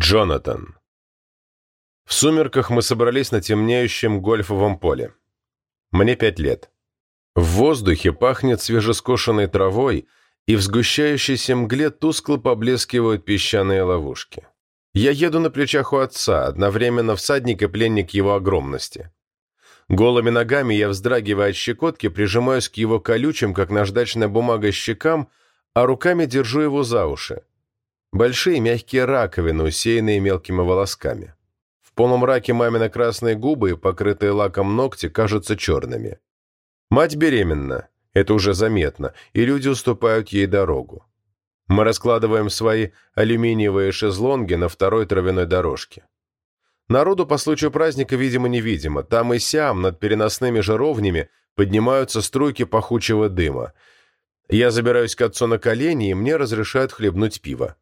Джонатан. В сумерках мы собрались на темнеющем гольфовом поле. Мне 5 лет. В воздухе пахнет свежескошенной травой, и в сгущающейся мгле тускло поблескивают песчаные ловушки. Я еду на плечах у отца, одновременно всадник и пленник его огромности. Голыми ногами я, вздрагивая от щекотки, прижимаюсь к его колючим, как наждачная бумага, щекам, а руками держу его за уши. Большие мягкие раковины, усеянные мелкими волосками. В полумраке мамины красные губы, покрытые лаком ногти, кажутся черными. Мать беременна, это уже заметно, и люди уступают ей дорогу. Мы раскладываем свои алюминиевые шезлонги на второй травяной дорожке. Народу по случаю праздника видимо-невидимо, там и сям над переносными жаровнями поднимаются струйки пахучего дыма. Я забираюсь к отцу на колени, и мне разрешают хлебнуть пиво.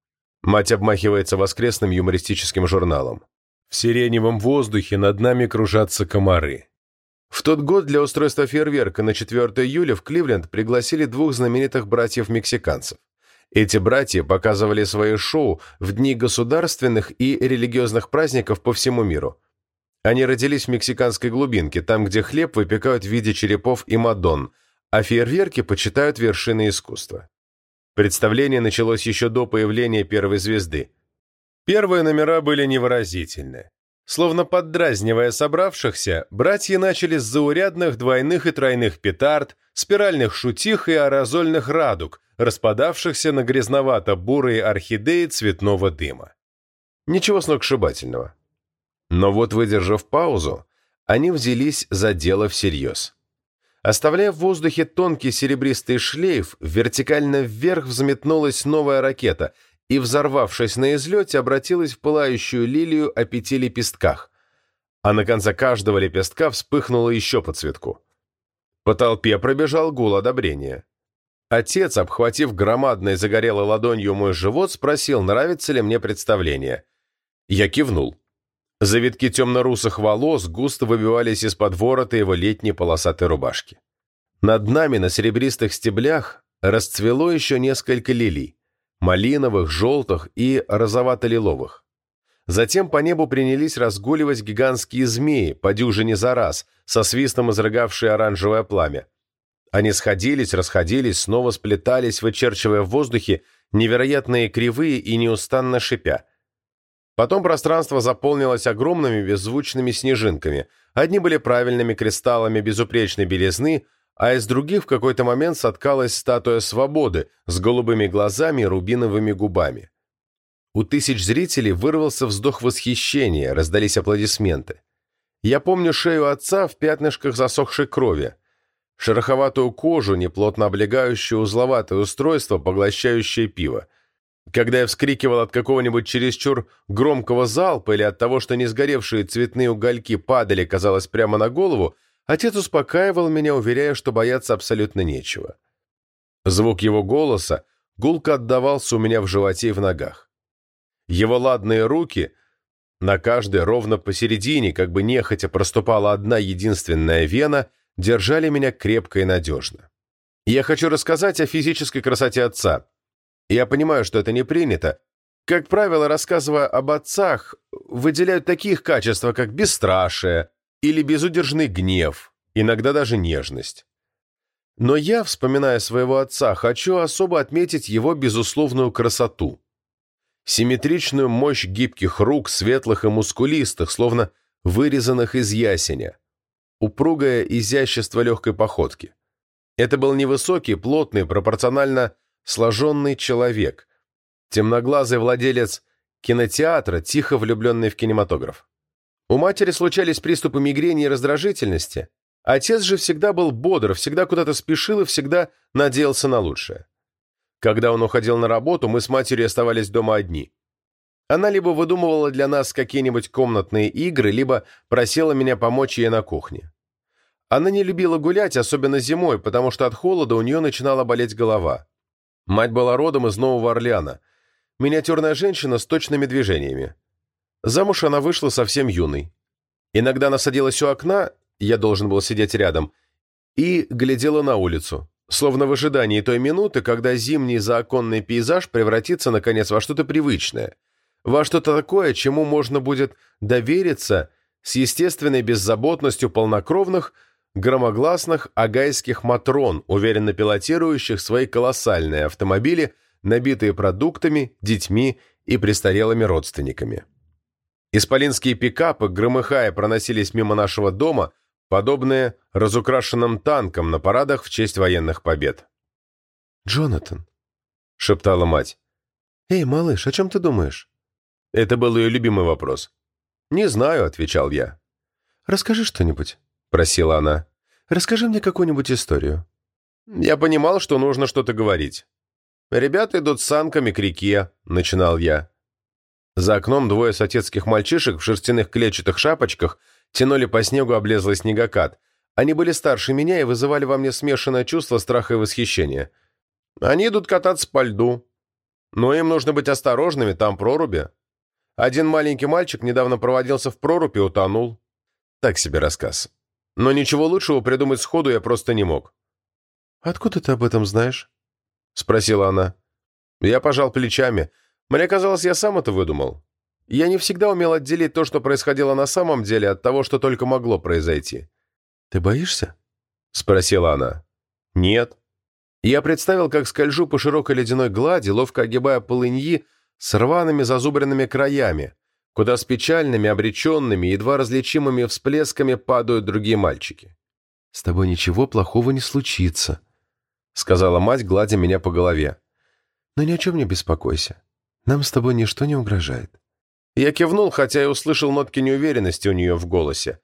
Мать обмахивается воскресным юмористическим журналом. В сиреневом воздухе над нами кружатся комары. В тот год для устройства фейерверка на 4 июля в Кливленд пригласили 2 знаменитых братьев-мексиканцев. Эти братья показывали свои шоу в дни государственных и религиозных праздников по всему миру. Они родились в мексиканской глубинке, там, где хлеб выпекают в виде черепов и мадонн, а фейерверки почитают вершиной искусства. Представление началось еще до появления первой звезды. Первые номера были невыразительны. Словно поддразнивая собравшихся, братья начали с заурядных двойных и тройных петард, спиральных шутих и аэрозольных радуг, распадавшихся на грязновато-бурые орхидеи цветного дыма. Ничего сногсшибательного. Но вот, выдержав паузу, они взялись за дело всерьез. Оставляя в воздухе тонкий серебристый шлейф, вертикально вверх взметнулась новая ракета и, взорвавшись на излете, обратилась в пылающую лилию о 5 лепестках, а на конце каждого лепестка вспыхнуло еще по цветку. По толпе пробежал гул одобрения. Отец, обхватив громадной загорелой ладонью мой живот, спросил, нравится ли мне представление. Я кивнул. Завитки темно-русых волос густо выбивались из-под ворота его летней полосатой рубашки. Над нами на серебристых стеблях расцвело еще несколько лилий, малиновых, желтых и розовато-лиловых. Затем по небу принялись разгуливать гигантские змеи, по дюжине за раз, со свистом изрыгавшие оранжевое пламя. Они сходились, расходились, снова сплетались, вычерчивая в воздухе невероятные кривые и неустанно шипя. Потом пространство заполнилось огромными беззвучными снежинками. Одни были правильными кристаллами безупречной белизны, а из других в какой-то момент соткалась статуя свободы с голубыми глазами и рубиновыми губами. У тысяч зрителей вырвался вздох восхищения, раздались аплодисменты. Я помню шею отца в пятнышках засохшей крови, шероховатую кожу, неплотно облегающее узловатое устройство, поглощающее пиво. Когда я вскрикивал от какого-нибудь чересчур громкого залпа или от того, что несгоревшие цветные угольки падали, казалось, прямо на голову, отец успокаивал меня, уверяя, что бояться абсолютно нечего. Звук его голоса гулко отдавался у меня в животе и в ногах. Его ладные руки, на каждой ровно посередине, как бы нехотя проступала одна единственная вена, держали меня крепко и надежно. Я хочу рассказать о физической красоте отца. Я понимаю, что это не принято. Как правило, рассказывая об отцах, выделяют таких качества, как бесстрашие или безудержный гнев, иногда даже нежность. Но я, вспоминая своего отца, хочу особо отметить его безусловную красоту. Симметричную мощь гибких рук, светлых и мускулистых, словно вырезанных из ясеня. Упругое изящество легкой походки. Это был невысокий, плотный, пропорционально сложенный человек, темноглазый владелец кинотеатра, тихо влюбленный в кинематограф. У матери случались приступы мигрени и раздражительности. Отец же всегда был бодр, всегда куда-то спешил и всегда надеялся на лучшее. Когда он уходил на работу, мы с матерью оставались дома одни. Она либо выдумывала для нас какие-нибудь комнатные игры, либо просила меня помочь ей на кухне. Она не любила гулять, особенно зимой, потому что от холода у нее начинала болеть голова. Мать была родом из Нового Орлеана. Миниатюрная женщина с точными движениями. Замуж она вышла совсем юной. Иногда она садилась у окна, я должен был сидеть рядом, и глядела на улицу, словно в ожидании той минуты, когда зимний заоконный пейзаж превратится, наконец, во что-то привычное, во что-то такое, чему можно будет довериться с естественной беззаботностью полнокровных, громогласных агайских матрон, уверенно пилотирующих свои колоссальные автомобили, набитые продуктами, детьми и престарелыми родственниками. Исполинские пикапы, громыхая, проносились мимо нашего дома, подобные разукрашенным танкам на парадах в честь военных побед. «Джонатан», — шептала мать. «Эй, малыш, о чем ты думаешь?» Это был ее любимый вопрос. «Не знаю», — отвечал я. «Расскажи что-нибудь», — просила она. «Расскажи мне какую-нибудь историю». Я понимал, что нужно что-то говорить. «Ребята идут с санками к реке», — начинал я. За окном двое соседских мальчишек в шерстяных клетчатых шапочках тянули по снегу облезлый снегокат. Они были старше меня и вызывали во мне смешанное чувство страха и восхищения. Они идут кататься по льду. Но им нужно быть осторожными, там проруби. Один маленький мальчик недавно проводился в прорубь и утонул. Так себе рассказ. Но ничего лучшего придумать сходу я просто не мог. «Откуда ты об этом знаешь?» — спросила она. Я пожал плечами. Мне казалось, я сам это выдумал. Я не всегда умел отделить то, что происходило на самом деле, от того, что только могло произойти. «Ты боишься?» — спросила она. «Нет». Я представил, как скольжу по широкой ледяной глади, ловко огибая полыньи с рваными зазубренными краями, куда с печальными, обреченными, едва различимыми всплесками падают другие мальчики. «С тобой ничего плохого не случится», — сказала мать, гладя меня по голове. «Но ни о чем не беспокойся. Нам с тобой ничто не угрожает». Я кивнул, хотя и услышал нотки неуверенности у нее в голосе.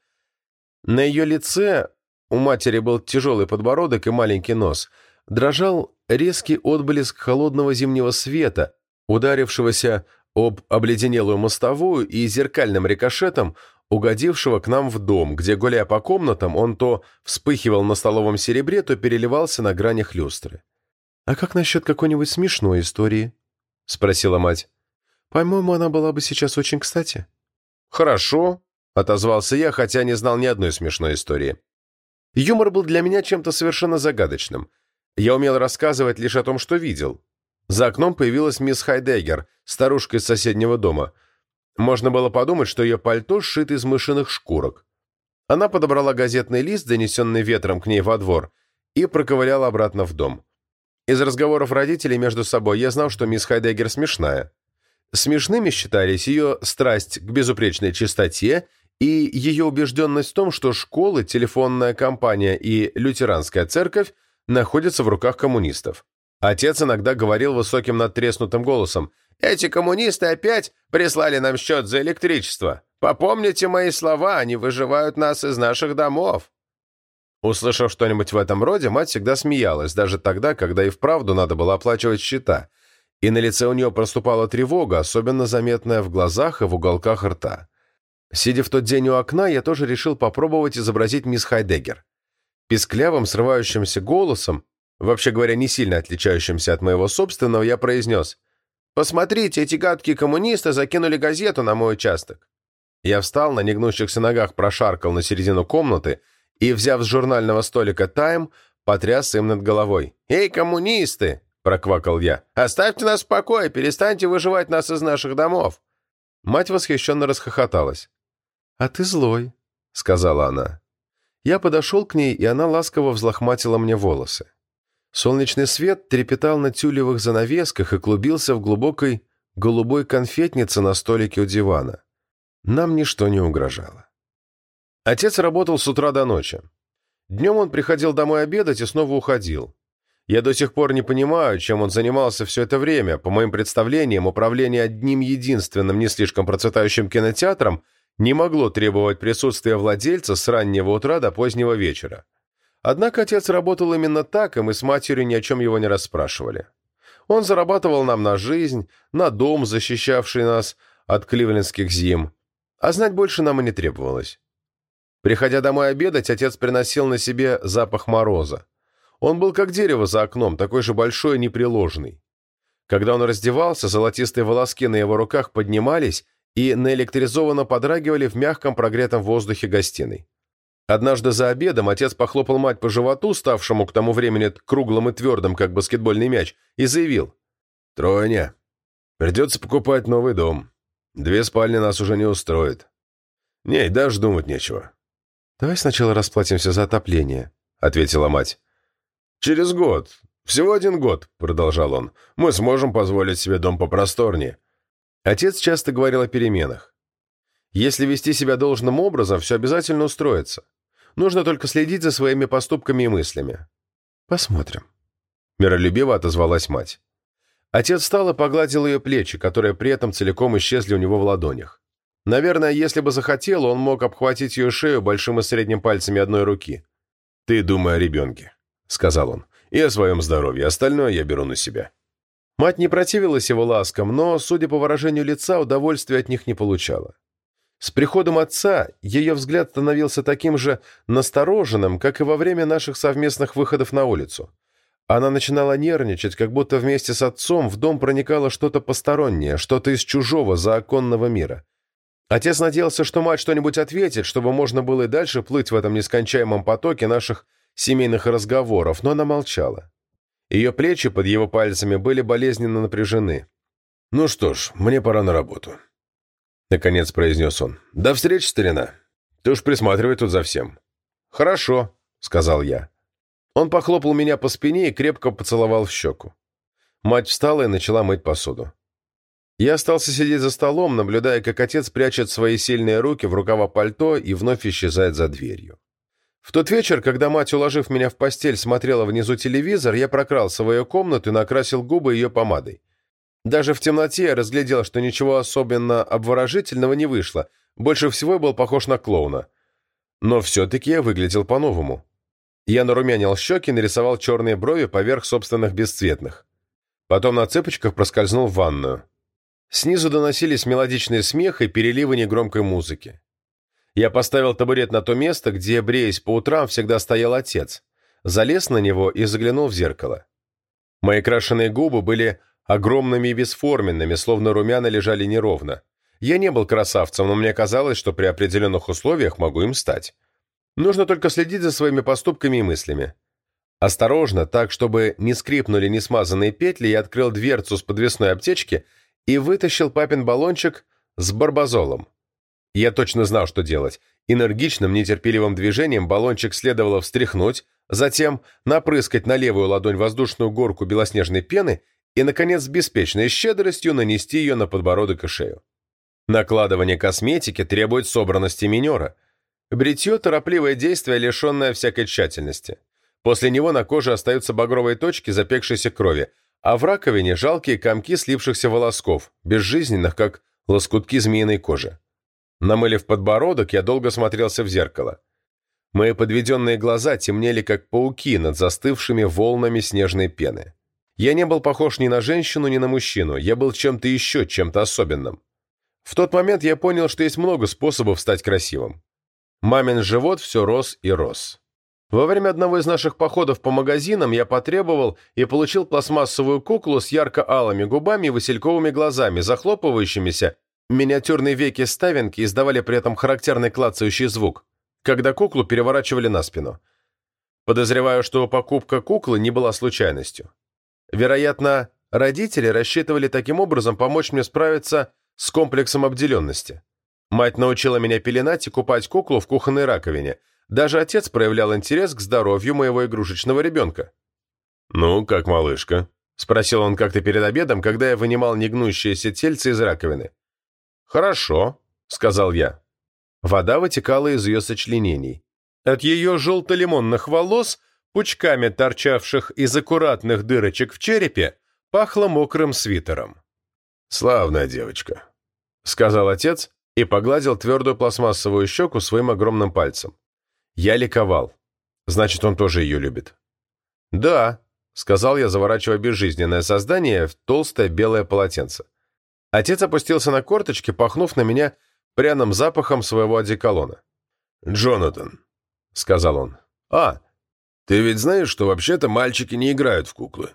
На ее лице, у матери был тяжелый подбородок и маленький нос, дрожал резкий отблеск холодного зимнего света, ударившегося об обледенелую мостовую и зеркальным рикошетом, угодившего к нам в дом, где, гуляя по комнатам, он то вспыхивал на столовом серебре, то переливался на гранях люстры. «А как насчет какой-нибудь смешной истории?» — спросила мать. «По-моему, она была бы сейчас очень кстати». «Хорошо», — отозвался я, хотя не знал ни одной смешной истории. Юмор был для меня чем-то совершенно загадочным. Я умел рассказывать лишь о том, что видел. За окном появилась мисс Хайдеггер, старушка из соседнего дома. Можно было подумать, что ее пальто сшито из мышиных шкурок. Она подобрала газетный лист, занесенный ветром к ней во двор, и проковыляла обратно в дом. Из разговоров родителей между собой я знал, что мисс Хайдеггер смешная. Смешными считались ее страсть к безупречной чистоте и ее убежденность в том, что школы, телефонная компания и лютеранская церковь находятся в руках коммунистов. Отец иногда говорил высоким надтреснутым голосом: «Эти коммунисты опять прислали нам счет за электричество. Попомните мои слова, они выживают нас из наших домов». Услышав что-нибудь в этом роде, мать всегда смеялась, даже тогда, когда и вправду надо было оплачивать счета, и на лице у нее проступала тревога, особенно заметная в глазах и в уголках рта. Сидя в тот день у окна, я тоже решил попробовать изобразить мисс Хайдеггер. Писклявым, срывающимся голосом, вообще говоря, не сильно отличающимся от моего собственного, я произнес: «Посмотрите, эти гадкие коммунисты закинули газету на мой участок». Я встал, на негнущихся ногах прошаркал на середину комнаты и, взяв с журнального столика «Тайм», потряс им над головой. «Эй, коммунисты!» – проквакал я. «Оставьте нас в покое, перестаньте выживать нас из наших домов!» Мать восхищенно расхохоталась. «А ты злой», — сказала она. Я подошел к ней, и она ласково взлохматила мне волосы. Солнечный свет трепетал на тюлевых занавесках и клубился в глубокой голубой конфетнице на столике у дивана. Нам ничто не угрожало. Отец работал с утра до ночи. Днем он приходил домой обедать и снова уходил. Я до сих пор не понимаю, чем он занимался все это время. По моим представлениям, управление одним единственным не слишком процветающим кинотеатром не могло требовать присутствия владельца с раннего утра до позднего вечера. Однако отец работал именно так, и мы с матерью ни о чем его не расспрашивали. Он зарабатывал нам на жизнь, на дом, защищавший нас от кливлендских зим, а знать больше нам и не требовалось. Приходя домой обедать, отец приносил на себе запах мороза. Он был как дерево за окном, такой же большой и непреложный. Когда он раздевался, золотистые волоски на его руках поднимались и наэлектризованно подрагивали в мягком прогретом воздухе гостиной. Однажды за обедом отец похлопал мать по животу, ставшему к тому времени круглым и твердым, как баскетбольный мяч, и заявил: «Тройня, придется покупать новый дом. 2 спальни нас уже не устроит. Не, даже думать нечего». «Давай сначала расплатимся за отопление», — ответила мать. «Через год. Всего 1 год», — продолжал он. «Мы сможем позволить себе дом попросторнее». Отец часто говорил о переменах. Если вести себя должным образом, все обязательно устроится. Нужно только следить за своими поступками и мыслями. «Посмотрим», — миролюбиво отозвалась мать. Отец встал и погладил ее плечи, которые при этом целиком исчезли у него в ладонях. Наверное, если бы захотел, он мог обхватить ее шею большим и средним пальцами одной руки. «Ты думай о ребенке», — сказал он, — «и о своем здоровье. Остальное я беру на себя». Мать не противилась его ласкам, но, судя по выражению лица, удовольствия от них не получала. С приходом отца ее взгляд становился таким же настороженным, как и во время наших совместных выходов на улицу. Она начинала нервничать, как будто вместе с отцом в дом проникало что-то постороннее, что-то из чужого, заоконного мира. Отец надеялся, что мать что-нибудь ответит, чтобы можно было и дальше плыть в этом нескончаемом потоке наших семейных разговоров, но она молчала. Ее плечи под его пальцами были болезненно напряжены. «Ну что ж, мне пора на работу», — наконец произнес он. «До встречи, старина. Ты уж присматривай тут за всем». «Хорошо», — сказал я. Он похлопал меня по спине и крепко поцеловал в щеку. Мать встала и начала мыть посуду. Я остался сидеть за столом, наблюдая, как отец прячет свои сильные руки в рукава пальто и вновь исчезает за дверью. В тот вечер, когда мать, уложив меня в постель, смотрела внизу телевизор, я прокрался в ее комнату и накрасил губы ее помадой. Даже в темноте я разглядел, что ничего особенно обворожительного не вышло, больше всего я был похож на клоуна. Но все-таки я выглядел по-новому. Я нарумянил щеки и нарисовал черные брови поверх собственных бесцветных. Потом на цыпочках проскользнул в ванную. Снизу доносились мелодичный смех и переливы негромкой музыки. Я поставил табурет на то место, где, бреясь по утрам, всегда стоял отец, залез на него и заглянул в зеркало. Мои крашеные губы были огромными и бесформенными, словно румяна лежали неровно. Я не был красавцем, но мне казалось, что при определенных условиях могу им стать. Нужно только следить за своими поступками и мыслями. Осторожно, так, чтобы не скрипнули несмазанные петли, я открыл дверцу с подвесной аптечки и вытащил папин баллончик с барбазолом. Я точно знал, что делать. Энергичным, нетерпеливым движением баллончик следовало встряхнуть, затем напрыскать на левую ладонь воздушную горку белоснежной пены и, наконец, с беспечной щедростью нанести ее на подбородок и шею. Накладывание косметики требует собранности минера. Бритье – торопливое действие, лишенное всякой тщательности. После него на коже остаются багровые точки запекшейся крови, а в раковине жалкие комки слипшихся волосков, безжизненных, как лоскутки змеиной кожи. Намылив подбородок, я долго смотрелся в зеркало. Мои подведенные глаза темнели, как пауки над застывшими волнами снежной пены. Я не был похож ни на женщину, ни на мужчину, я был чем-то еще, чем-то особенным. В тот момент я понял, что есть много способов стать красивым. Мамин живот все рос и рос. Во время одного из наших походов по магазинам я потребовал и получил пластмассовую куклу с ярко-алыми губами и васильковыми глазами, захлопывающимися. Миниатюрные веки ставинки издавали при этом характерный клацающий звук, когда куклу переворачивали на спину. Подозреваю, что покупка куклы не была случайностью. Вероятно, родители рассчитывали таким образом помочь мне справиться с комплексом обделенности. Мать научила меня пеленать и купать куклу в кухонной раковине. Даже отец проявлял интерес к здоровью моего игрушечного ребенка. «Ну, как малышка?» — спросил он как-то перед обедом, когда я вынимал негнущееся тельце из раковины. «Хорошо», — сказал я. Вода вытекала из ее сочленений. От ее желто-лимонных волос, пучками торчавших из аккуратных дырочек в черепе, пахло мокрым свитером. «Славная девочка», — сказал отец и погладил твердую пластмассовую щеку своим огромным пальцем. Я ликовал. Значит, он тоже ее любит. «Да», — сказал я, заворачивая безжизненное создание в толстое белое полотенце. Отец опустился на корточки, пахнув на меня пряным запахом своего одеколона. «Джонатан», — сказал он. «А, ты ведь знаешь, что вообще-то мальчики не играют в куклы?»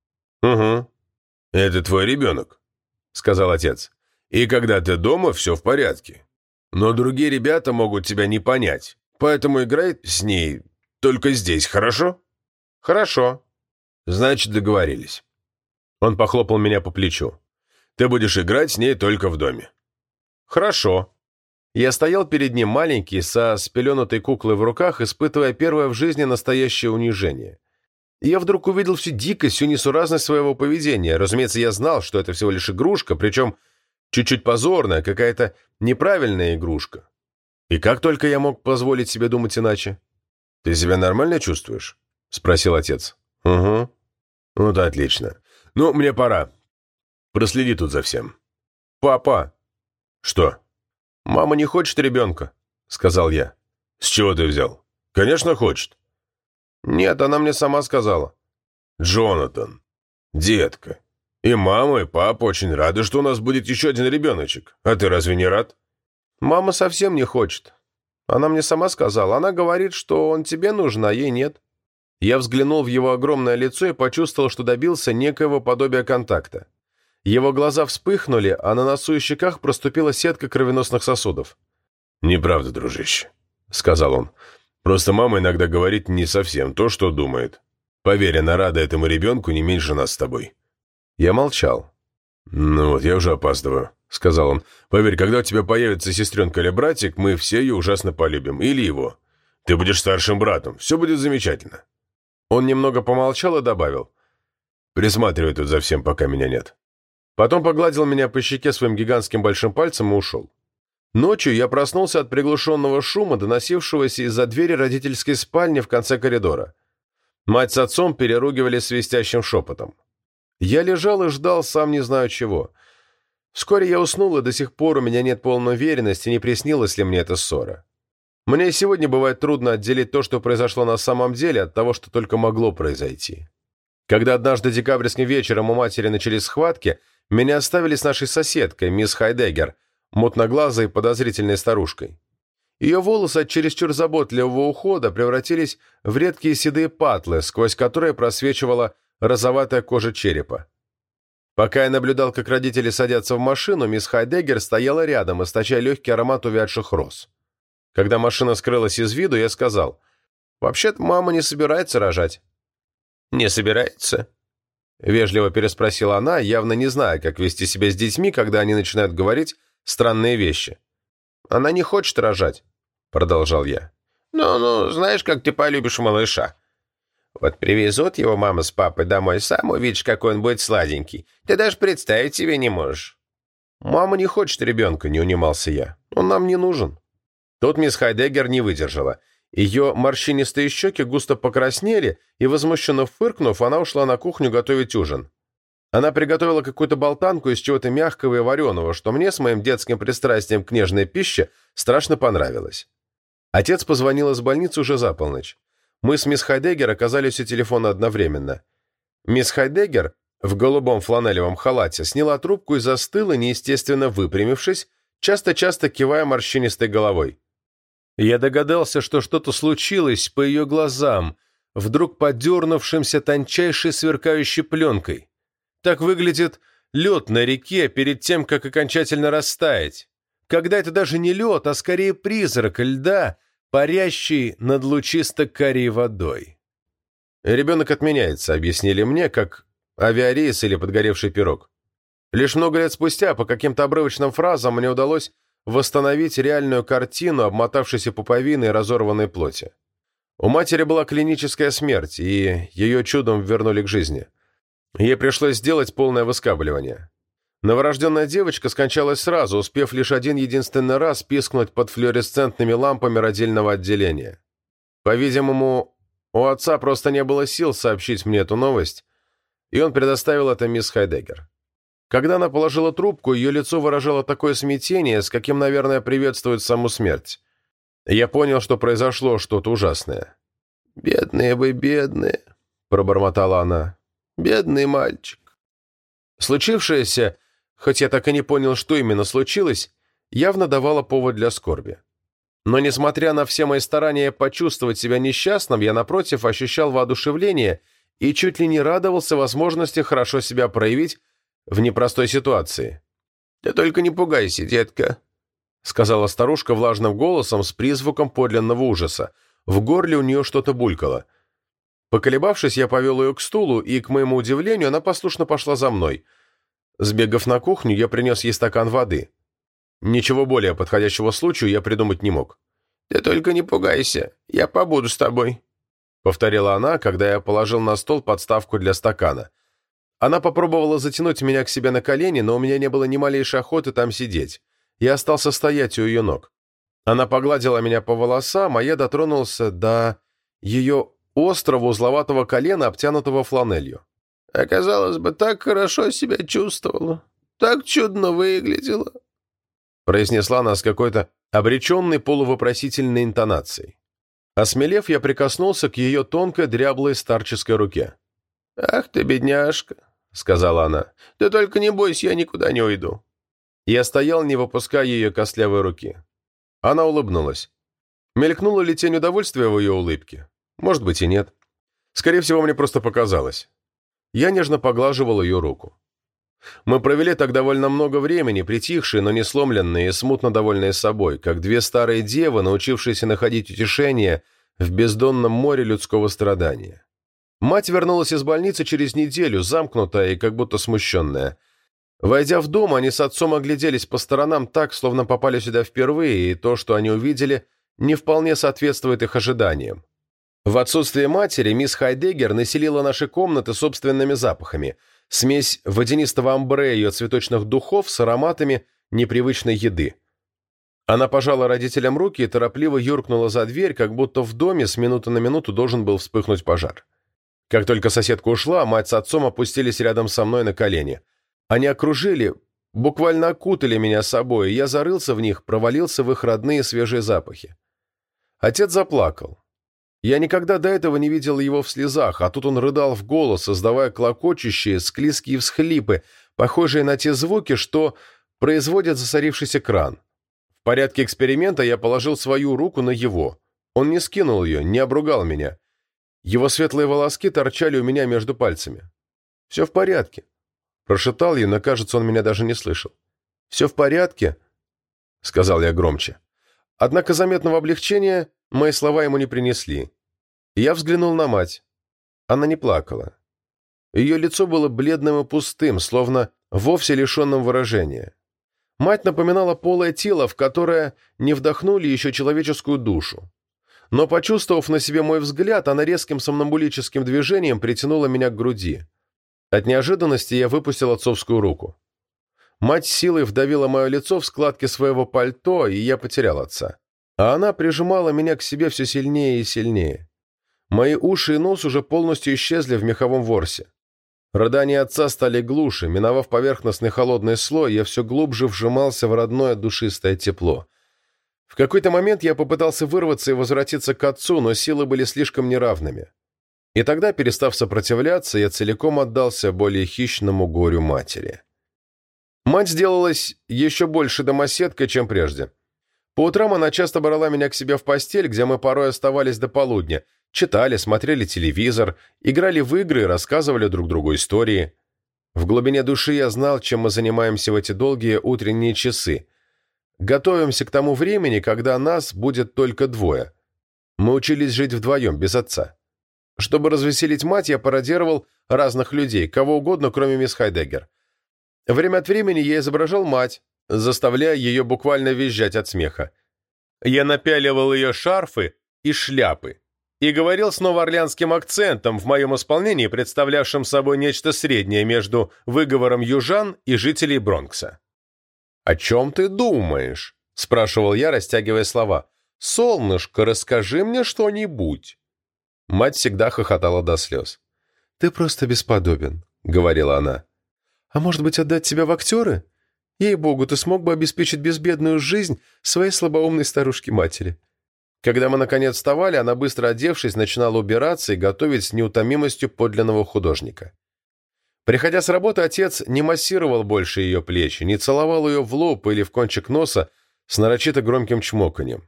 «Угу». «Это твой ребенок», — сказал отец. «И когда ты дома, все в порядке. Но другие ребята могут тебя не понять, поэтому играй с ней только здесь, хорошо?» «Хорошо». «Значит, договорились». Он похлопал меня по плечу. «Ты будешь играть с ней только в доме». «Хорошо». Я стоял перед ним маленький, со спеленутой куклой в руках, испытывая первое в жизни настоящее унижение. И я вдруг увидел всю дикость, всю несуразность своего поведения. Разумеется, я знал, что это всего лишь игрушка, причем чуть-чуть позорная, какая-то неправильная игрушка. И как только я мог позволить себе думать иначе? «Ты себя нормально чувствуешь?» — спросил отец. «Угу». «Ну да, отлично. Ну, мне пора. Проследи тут за всем». «Папа!» «Что?» «Мама не хочет ребенка», — сказал я. «С чего ты взял?» «Конечно, хочет». «Нет, она мне сама сказала». «Джонатан, детка, и мама, и папа очень рады, что у нас будет еще один ребеночек. А ты разве не рад?» «Мама совсем не хочет. Она мне сама сказала. Она говорит, что он тебе нужен, а ей нет». Я взглянул в его огромное лицо и почувствовал, что добился некоего подобия контакта. Его глаза вспыхнули, а на носу и щеках проступила сетка кровеносных сосудов. «Неправда, дружище», — сказал он. «Просто мама иногда говорит не совсем то, что думает. Поверь, она рада этому ребенку не меньше нас с тобой». Я молчал. «Ну вот, я уже опаздываю», — сказал он. «Поверь, когда у тебя появится сестренка или братик, мы все ее ужасно полюбим. Или его. Ты будешь старшим братом. Все будет замечательно». Он немного помолчал и добавил. «Присматривай тут за всем, пока меня нет». Потом погладил меня по щеке своим гигантским большим пальцем и ушел. Ночью я проснулся от приглушенного шума, доносившегося из-за двери родительской спальни в конце коридора. Мать с отцом переругивались свистящим шепотом. Я лежал и ждал, сам не знаю чего. Вскоре я уснул, и до сих пор у меня нет полной уверенности, не приснилась ли мне эта ссора. Мне и сегодня бывает трудно отделить то, что произошло на самом деле, от того, что только могло произойти. Когда однажды декабрьским вечером у матери начались схватки, меня оставили с нашей соседкой, мисс Хайдеггер, мутноглазой и подозрительной старушкой. Ее волосы от чересчур заботливого ухода превратились в редкие седые патлы, сквозь которые просвечивала розоватая кожа черепа. Пока я наблюдал, как родители садятся в машину, мисс Хайдеггер стояла рядом, источая легкий аромат увядших роз. Когда машина скрылась из виду, я сказал: «Вообще-то мама не собирается рожать». «Не собирается?» — вежливо переспросила она, явно не зная, как вести себя с детьми, когда они начинают говорить странные вещи. «Она не хочет рожать», — продолжал я. «Ну, знаешь, как ты полюбишь малыша. Вот привезут его мама с папой домой, сам увидишь, какой он будет сладенький. Ты даже представить себе не можешь». «Мама не хочет ребенка», — не унимался я. «Он нам не нужен». Тут мисс Хайдеггер не выдержала. Ее морщинистые щеки густо покраснели, и, возмущенно фыркнув, она ушла на кухню готовить ужин. Она приготовила какую-то болтанку из чего-то мягкого и вареного, что мне с моим детским пристрастием к нежной пище страшно понравилось. Отец позвонил из больницы уже за полночь. Мы с мисс Хайдеггер оказались у телефона одновременно. Мисс Хайдеггер в голубом фланелевом халате сняла трубку и застыла, неестественно выпрямившись, часто-часто кивая морщинистой головой. Я догадался, что что-то случилось по ее глазам, вдруг подернувшимся тончайшей сверкающей пленкой. Так выглядит лед на реке перед тем, как окончательно растаять. Когда это даже не лед, а скорее призрак льда, парящий над лучисто-карей водой. «Ребенок отменяется», — объяснили мне, как авиарейс или подгоревший пирог. Лишь много лет спустя, по каким-то обрывочным фразам, мне удалось восстановить реальную картину обмотавшейся пуповины и разорванной плоти. У матери была клиническая смерть, и ее чудом вернули к жизни. Ей пришлось сделать полное выскабливание. Новорожденная девочка скончалась сразу, успев лишь один единственный раз пискнуть под флуоресцентными лампами родильного отделения. По-видимому, у отца просто не было сил сообщить мне эту новость, и он предоставил это мисс Хайдеггер. Когда она положила трубку, ее лицо выражало такое смятение, с каким, наверное, приветствует саму смерть. Я понял, что произошло что-то ужасное. «Бедные вы, бедные», — пробормотала она. «Бедный мальчик». Случившееся, хоть я так и не понял, что именно случилось, явно давало повод для скорби. Но, несмотря на все мои старания почувствовать себя несчастным, я, напротив, ощущал воодушевление и чуть ли не радовался возможности хорошо себя проявить в непростой ситуации. «Ты только не пугайся, детка», — сказала старушка влажным голосом с призвуком подлинного ужаса. В горле у нее что-то булькало. Поколебавшись, я повел ее к стулу, и, к моему удивлению, она послушно пошла за мной. Сбегав на кухню, я принес ей стакан воды. Ничего более подходящего случаю я придумать не мог. «Ты только не пугайся, я побуду с тобой», — повторила она, когда я положил на стол подставку для стакана. Она попробовала затянуть меня к себе на колени, но у меня не было ни малейшей охоты там сидеть. Я остался стоять у ее ног. Она погладила меня по волосам, а я дотронулся до ее острого узловатого колена, обтянутого фланелью. «Оказалось бы, так хорошо себя чувствовала, так чудно выглядела», произнесла она с какой-то обреченной полувопросительной интонацией. Осмелев, я прикоснулся к ее тонкой дряблой старческой руке. «Ах ты, бедняжка», — сказала она, — «ты только не бойся, я никуда не уйду». Я стоял, не выпуская ее костлявой руки. Она улыбнулась. Мелькнула ли тень удовольствия в ее улыбке? Может быть и нет. Скорее всего, мне просто показалось. Я нежно поглаживал ее руку. Мы провели так довольно много времени, притихшие, но не сломленные и смутно довольные собой, как две старые девы, научившиеся находить утешение в бездонном море людского страдания. Мать вернулась из больницы через неделю, замкнутая и как будто смущенная. Войдя в дом, они с отцом огляделись по сторонам так, словно попали сюда впервые, и то, что они увидели, не вполне соответствует их ожиданиям. В отсутствие матери мисс Хайдеггер населила наши комнаты собственными запахами, смесь водянистого амбре ее цветочных духов с ароматами непривычной еды. Она пожала родителям руки и торопливо юркнула за дверь, как будто в доме с минуты на минуту должен был вспыхнуть пожар. Как только соседка ушла, мать с отцом опустились рядом со мной на колени. Они окружили, буквально окутали меня собой, и я зарылся в них, провалился в их родные свежие запахи. Отец заплакал. Я никогда до этого не видел его в слезах, а тут он рыдал в голос, создавая клокочущие, склизкие всхлипы, похожие на те звуки, что производит засорившийся кран. В порядке эксперимента я положил свою руку на его. Он не скинул ее, не обругал меня. Его светлые волоски торчали у меня между пальцами. «Все в порядке», — прошептал я, но, кажется, он меня даже не слышал. «Все в порядке», — сказал я громче. Однако заметного облегчения мои слова ему не принесли. Я взглянул на мать. Она не плакала. Ее лицо было бледным и пустым, словно вовсе лишенным выражения. Мать напоминала полое тело, в которое не вдохнули еще человеческую душу. Но, почувствовав на себе мой взгляд, она резким сомнамбулическим движением притянула меня к груди. От неожиданности я выпустил отцовскую руку. Мать силой вдавила мое лицо в складки своего пальто, и я потерял отца. А она прижимала меня к себе все сильнее и сильнее. Мои уши и нос уже полностью исчезли в меховом ворсе. Рыдания отца стали глуше, миновав поверхностный холодный слой, я все глубже вжимался в родное душистое тепло. В какой-то момент я попытался вырваться и возвратиться к отцу, но силы были слишком неравными. И тогда, перестав сопротивляться, я целиком отдался более хищному горю матери. Мать сделалась еще больше домоседкой, чем прежде. По утрам она часто брала меня к себе в постель, где мы порой оставались до полудня, читали, смотрели телевизор, играли в игры и рассказывали друг другу истории. В глубине души я знал, чем мы занимаемся в эти долгие утренние часы. Готовимся к тому времени, когда нас будет только двое. Мы учились жить вдвоем, без отца. Чтобы развеселить мать, я пародировал разных людей, кого угодно, кроме мисс Хайдеггер. Время от времени я изображал мать, заставляя ее буквально визжать от смеха. Я напяливал ее шарфы и шляпы и говорил с новоорлеанским акцентом в моем исполнении, представлявшим собой нечто среднее между выговором южан и жителей Бронкса. «О чем ты думаешь?» – спрашивал я, растягивая слова. «Солнышко, расскажи мне что-нибудь». Мать всегда хохотала до слез. «Ты просто бесподобен», — говорила она. «А может быть, отдать тебя в актеры? Ей-богу, ты смог бы обеспечить безбедную жизнь своей слабоумной старушке-матери». Когда мы, наконец, вставали, она, быстро одевшись, начинала убираться и готовить с неутомимостью подлинного художника. Приходя с работы, отец не массировал больше ее плечи, не целовал ее в лоб или в кончик носа с нарочито громким чмоканьем.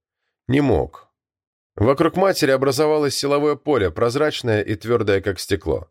Не мог. Вокруг матери образовалось силовое поле, прозрачное и твердое, как стекло.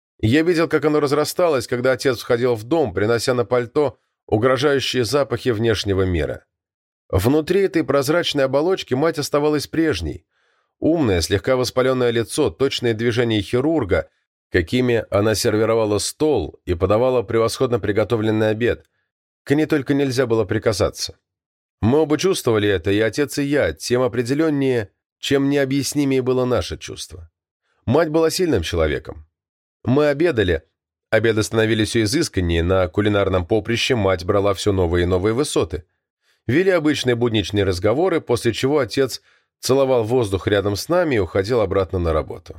Я видел, как оно разрасталось, когда отец входил в дом, принося на пальто угрожающие запахи внешнего мира. Внутри этой прозрачной оболочки мать оставалась прежней. Умное, слегка воспаленное лицо, точные движения хирурга, какими она сервировала стол и подавала превосходно приготовленный обед, к ней только нельзя было прикасаться. Мы оба чувствовали это, и отец, и я, тем определеннее, чем необъяснимее было наше чувство. Мать была сильным человеком. Мы обедали, обеды становились все изысканнее, на кулинарном поприще мать брала все новые и новые высоты. Вели обычные будничные разговоры, после чего отец целовал воздух рядом с нами и уходил обратно на работу.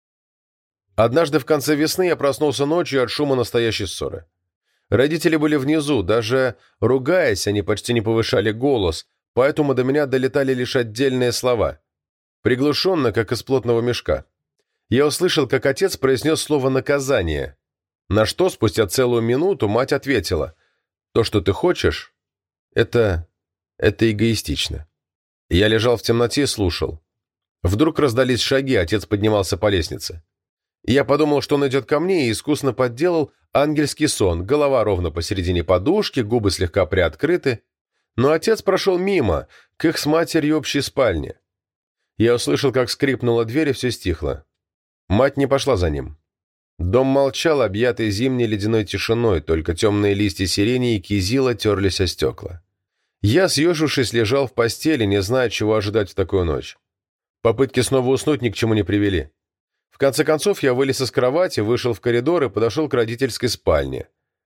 Однажды в конце весны я проснулся ночью от шума настоящей ссоры. Родители были внизу, даже ругаясь, они почти не повышали голос, поэтому до меня долетали лишь отдельные слова, приглушенно, как из плотного мешка. Я услышал, как отец произнес слово «наказание», на что спустя целую минуту мать ответила: «То, что ты хочешь, это эгоистично». Я лежал в темноте и слушал. Вдруг раздались шаги, отец поднимался по лестнице. Я подумал, что он идет ко мне, и искусно подделал ангельский сон, голова ровно посередине подушки, губы слегка приоткрыты. Но отец прошел мимо, к их с матерью общей спальне. Я услышал, как скрипнула дверь, и все стихло. Мать не пошла за ним. Дом молчал, объятый зимней ледяной тишиной, только темные листья сирени и кизила терлись о стекла. Я, съежившись, лежал в постели, не зная, чего ожидать в такую ночь. Попытки снова уснуть ни к чему не привели. В конце концов, я вылез из кровати, вышел в коридор и подошел к родительской спальне.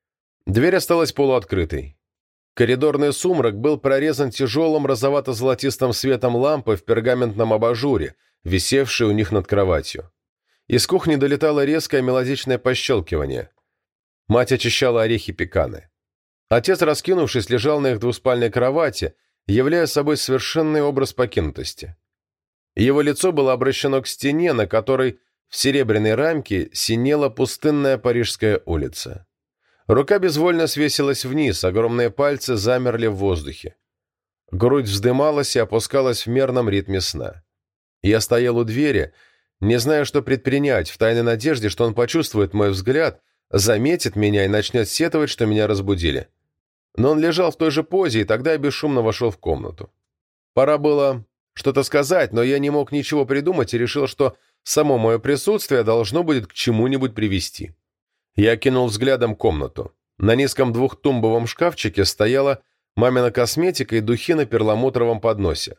Дверь осталась полуоткрытой. Коридорный сумрак был прорезан тяжелым розовато-золотистым светом лампы в пергаментном абажуре, висевшей у них над кроватью. Из кухни долетало резкое мелодичное пощелкивание. Мать очищала орехи пеканы. Отец, раскинувшись, лежал на их двуспальной кровати, являя собой совершенный образ покинутости. Его лицо было обращено к стене, на которой в серебряной рамке синела пустынная Парижская улица. Рука безвольно свесилась вниз, огромные пальцы замерли в воздухе. Грудь вздымалась и опускалась в мерном ритме сна. Я стоял у двери, не зная, что предпринять, в тайной надежде, что он почувствует мой взгляд, заметит меня и начнет сетовать, что меня разбудили. Но он лежал в той же позе, и тогда я бесшумно вошел в комнату. Пора было что-то сказать, но я не мог ничего придумать и решил, что само мое присутствие должно будет к чему-нибудь привести. Я кинул взглядом комнату. На низком двухтумбовом шкафчике стояла мамина косметика и духи на перламутровом подносе.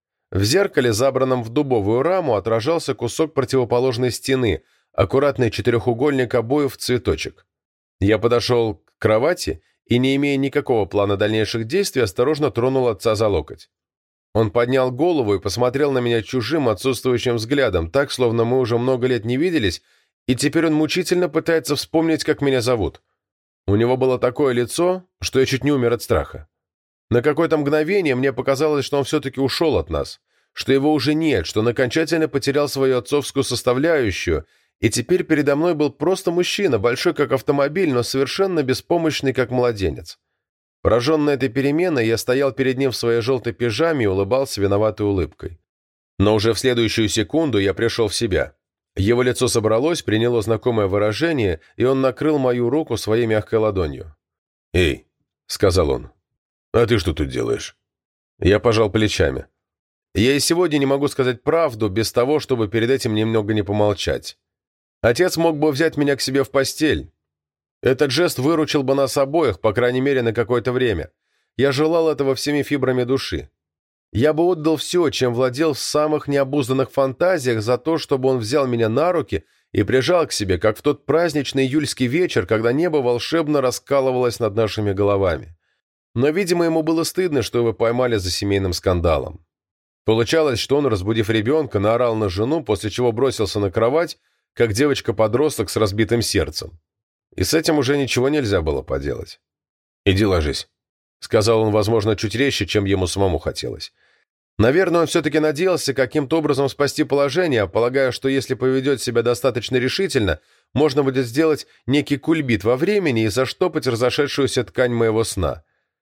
В зеркале, забранном в дубовую раму, отражался кусок противоположной стены, аккуратный четырехугольник обоев в цветочек. Я подошел к кровати и, не имея никакого плана дальнейших действий, осторожно тронул отца за локоть. Он поднял голову и посмотрел на меня чужим, отсутствующим взглядом, так, словно мы уже много лет не виделись, и теперь он мучительно пытается вспомнить, как меня зовут. У него было такое лицо, что я чуть не умер от страха. На какое-то мгновение мне показалось, что он все-таки ушел от нас, что его уже нет, что он окончательно потерял свою отцовскую составляющую, и теперь передо мной был просто мужчина, большой как автомобиль, но совершенно беспомощный как младенец. Пораженный этой переменой, я стоял перед ним в своей желтой пижаме и улыбался виноватой улыбкой. Но уже в следующую секунду я пришел в себя. Его лицо собралось, приняло знакомое выражение, и он накрыл мою руку своей мягкой ладонью. «Эй», — сказал он, — «а ты что тут делаешь?» Я пожал плечами. Я и сегодня не могу сказать правду без того, чтобы перед этим немного не помолчать. Отец мог бы взять меня к себе в постель. Этот жест выручил бы нас обоих, по крайней мере, на какое-то время. Я желал этого всеми фибрами души. Я бы отдал все, чем владел в самых необузданных фантазиях, за то, чтобы он взял меня на руки и прижал к себе, как в тот праздничный июльский вечер, когда небо волшебно раскалывалось над нашими головами. Но, видимо, ему было стыдно, что его поймали за семейным скандалом. Получалось, что он, разбудив ребенка, наорал на жену, после чего бросился на кровать, как девочка-подросток с разбитым сердцем. И с этим уже ничего нельзя было поделать. «Иди ложись», — сказал он, возможно, чуть резче, чем ему самому хотелось. Наверное, он все-таки надеялся каким-то образом спасти положение, полагая, что если поведет себя достаточно решительно, можно будет сделать некий кульбит во времени и заштопать разошедшуюся ткань моего сна.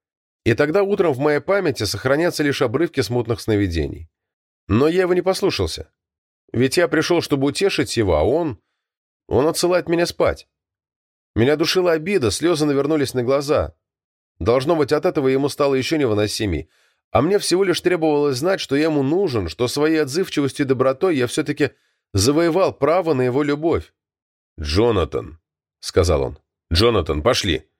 И тогда утром в моей памяти сохранятся лишь обрывки смутных сновидений. Но я его не послушался. Ведь я пришел, чтобы утешить его, а он отсылает меня спать. Меня душила обида, слезы навернулись на глаза. Должно быть, от этого ему стало еще невыносимей. А мне всего лишь требовалось знать, что я ему нужен, что своей отзывчивостью и добротой я все-таки завоевал право на его любовь. «Джонатан», — сказал он, — «Джонатан, пошли».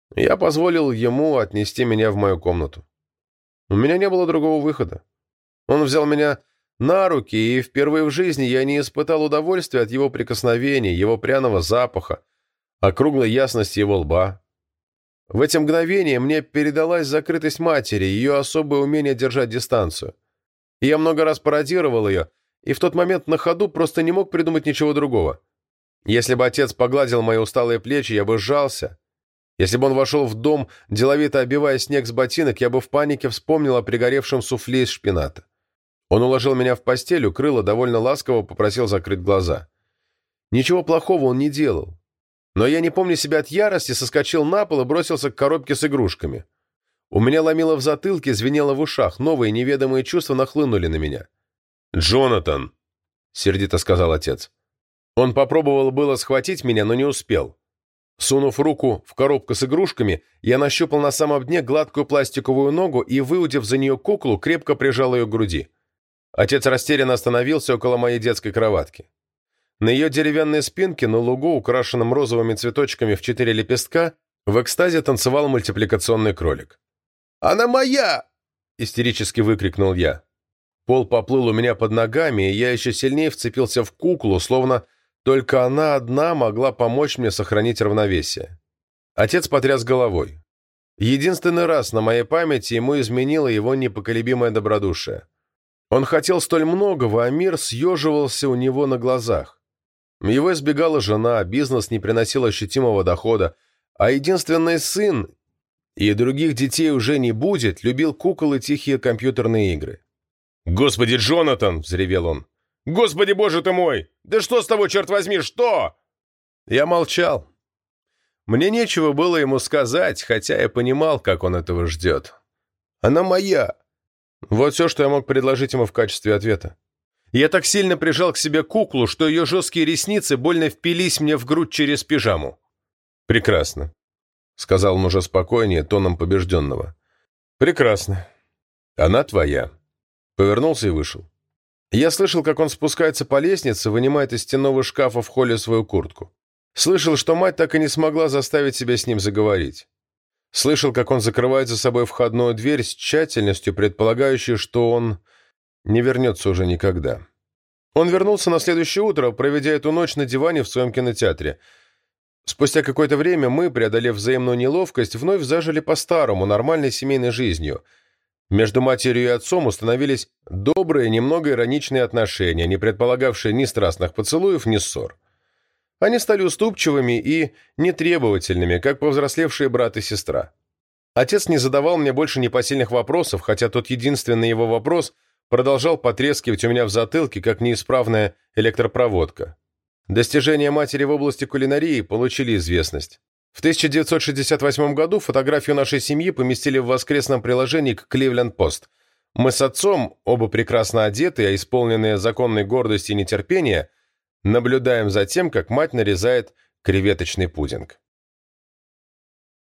Я позволил ему отнести меня в мою комнату. У меня не было другого выхода. Он взял меня на руки, и впервые в жизни я не испытал удовольствия от его прикосновений, его пряного запаха, округлой ясности его лба. В эти мгновения мне передалась закрытость матери, ее особое умение держать дистанцию. И я много раз пародировал ее, и в тот момент на ходу просто не мог придумать ничего другого. Если бы отец погладил мои усталые плечи, я бы сжался. Если бы он вошел в дом, деловито оббивая снег с ботинок, я бы в панике вспомнил о пригоревшем суфле из шпината. Он уложил меня в постель, укрыл и довольно ласково попросил закрыть глаза. Ничего плохого он не делал. Но я, не помня себя от ярости, соскочил на пол и бросился к коробке с игрушками. У меня ломило в затылке, звенело в ушах, новые неведомые чувства нахлынули на меня. «Джонатан!» — сердито сказал отец. Он попробовал было схватить меня, но не успел. Сунув руку в коробку с игрушками, я нащупал на самом дне гладкую пластиковую ногу и, выудив за нее куклу, крепко прижал ее к груди. Отец растерянно остановился около моей детской кроватки. На ее деревянной спинке на лугу, украшенном розовыми цветочками в 4 лепестка, в экстазе танцевал мультипликационный кролик. «Она моя!» — истерически выкрикнул я. Пол поплыл у меня под ногами, и я еще сильнее вцепился в куклу, словно только она одна могла помочь мне сохранить равновесие. Отец потряс головой. Единственный раз на моей памяти ему изменило его непоколебимое добродушие. Он хотел столь многого, а мир съеживался у него на глазах. Его избегала жена, бизнес не приносил ощутимого дохода, а единственный сын, и других детей уже не будет, любил кукол и тихие компьютерные игры. «Господи, Джонатан!» — взревел он. «Господи, боже ты мой! Да что с того, черт возьми, что?» Я молчал. Мне нечего было ему сказать, хотя я понимал, как он этого ждет. «Она моя!» Вот все, что я мог предложить ему в качестве ответа. Я так сильно прижал к себе куклу, что ее жесткие ресницы больно впились мне в грудь через пижаму. «Прекрасно», — сказал он уже спокойнее, тоном побежденного. «Прекрасно. Она твоя». Повернулся и вышел. Я слышал, как он спускается по лестнице, вынимает из стенного шкафа в холле свою куртку. Слышал, что мать так и не смогла заставить себя с ним заговорить. Слышал, как он закрывает за собой входную дверь с тщательностью, предполагающей, что он не вернется уже никогда. Он вернулся на следующее утро, проведя эту ночь на диване в своем кинотеатре. Спустя какое-то время мы, преодолев взаимную неловкость, вновь зажили по-старому, нормальной семейной жизнью. Между матерью и отцом установились добрые, немного ироничные отношения, не предполагавшие ни страстных поцелуев, ни ссор. Они стали уступчивыми и нетребовательными, как повзрослевшие брат и сестра. Отец не задавал мне больше непосильных вопросов, хотя тот единственный его вопрос продолжал потрескивать у меня в затылке, как неисправная электропроводка. Достижения матери в области кулинарии получили известность. В 1968 году фотографию нашей семьи поместили в воскресном приложении к «Кливленд-Пост». Мы с отцом, оба прекрасно одетые, а исполненные законной гордости и нетерпения, наблюдаем за тем, как мать нарезает креветочный пудинг.